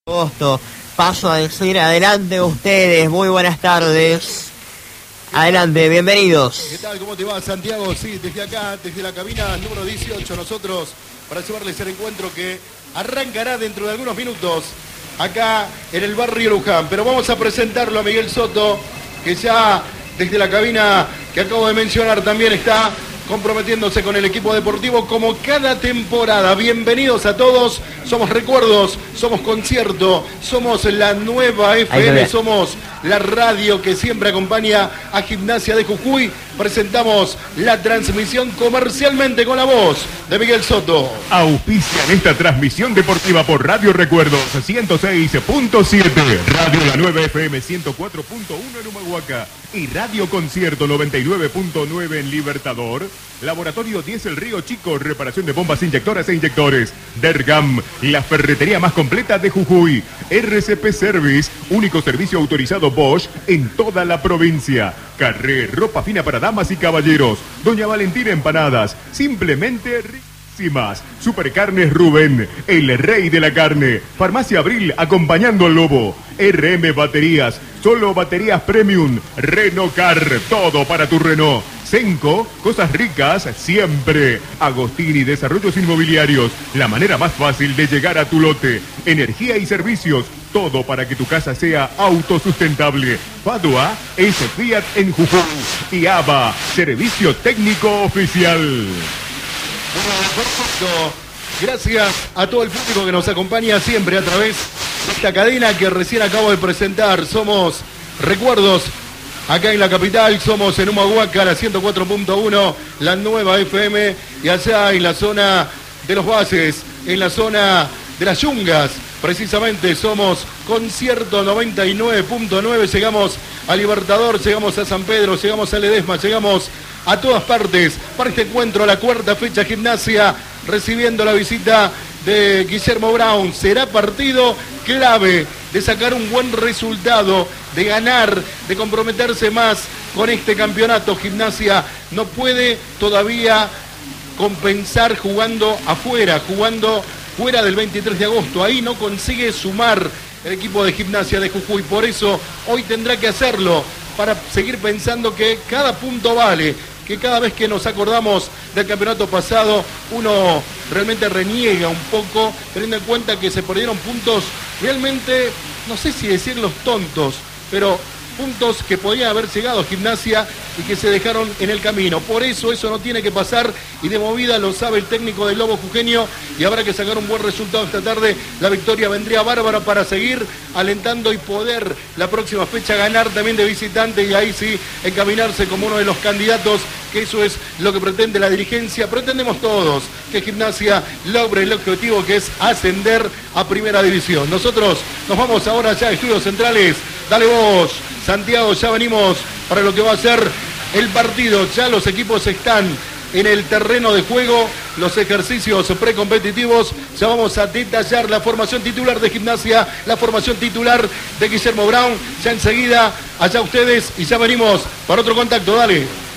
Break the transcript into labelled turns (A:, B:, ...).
A: Agosto. Paso a decir adelante ustedes, muy buenas tardes. Adelante, bienvenidos.
B: ¿Qué tal? ¿Cómo te va, Santiago? Sí, desde acá, desde la cabina número 18, nosotros para llevarles el encuentro que arrancará dentro de algunos minutos acá en el barrio Luján. Pero vamos a presentarlo a Miguel Soto, que ya desde la cabina que acabo de mencionar también está comprometiéndose con el equipo deportivo como cada temporada. Bienvenidos a todos, somos Recuerdos, somos Concierto, somos la nueva FM, somos la radio que siempre acompaña a Gimnasia de Jujuy. Presentamos la transmisión comercialmente con la voz de Miguel Soto.
C: Auspician esta transmisión deportiva por Radio Recuerdos 106.7, Radio La Nueva FM 104.1 en Humahuaca y Radio Concierto 99.9 en Libertador. Laboratorio 10 El Río Chico, reparación de bombas inyectoras e inyectores. Dergam, la ferretería más completa de Jujuy. RCP Service, único servicio autorizado Bosch en toda la provincia. Carré, ropa fina para damas y caballeros. Doña Valentina Empanadas, simplemente riquísimas. Supercarnes Rubén, el rey de la carne. Farmacia Abril, acompañando al lobo. RM Baterías, solo baterías premium. Renault Car, todo para tu Renault. Senco, cosas ricas siempre. Agostini Desarrollos Inmobiliarios, la manera más fácil de llegar a tu lote. Energía y servicios, todo para que tu casa sea autosustentable. Padua es Fiat en Jujuy. Y ABA, servicio técnico oficial.
B: Bueno, perfecto. Gracias a todo el público que nos acompaña siempre a través de esta cadena que recién acabo de presentar. Somos Recuerdos. Acá en la capital, somos en Humahuaca, la 104.1, la nueva FM, y allá en la zona de los Bases, en la zona de las Yungas, precisamente somos Concierto 99.9, llegamos a Libertador, llegamos a San Pedro, llegamos a Ledesma, llegamos a todas partes para este encuentro, la cuarta fecha Gimnasia, recibiendo la visita de Guillermo Brown. Será partido clave de sacar un buen resultado, de ganar, de comprometerse más con este campeonato. Gimnasia no puede todavía compensar jugando afuera, jugando fuera del 23 de agosto. Ahí no consigue sumar el equipo de Gimnasia de Jujuy. Por eso hoy tendrá que hacerlo para seguir pensando que cada punto vale, que cada vez que nos acordamos del campeonato pasado uno realmente reniega un poco, teniendo en cuenta que se perdieron puntos realmente, no sé si decirlos tontos, pero puntos que podían haber llegado a Gimnasia y que se dejaron en el camino. Por eso no tiene que pasar, y de movida lo sabe el técnico del Lobo Jujeño, y habrá que sacar un buen resultado esta tarde. La victoria vendría bárbara para seguir alentando y poder la próxima fecha ganar también de visitante, y ahí sí encaminarse como uno de los candidatos, que eso es lo que pretende la dirigencia. Pretendemos todos que Gimnasia logre el objetivo, que es ascender a Primera División. Nosotros nos vamos ahora ya a Estudios Centrales. Dale vos, Santiago, ya venimos para lo que va a ser el partido. Ya los equipos están en el terreno de juego, los ejercicios precompetitivos. Ya vamos a detallar la formación titular de Gimnasia, la formación titular de Guillermo Brown. Ya enseguida, allá ustedes, y ya venimos para otro contacto. Dale.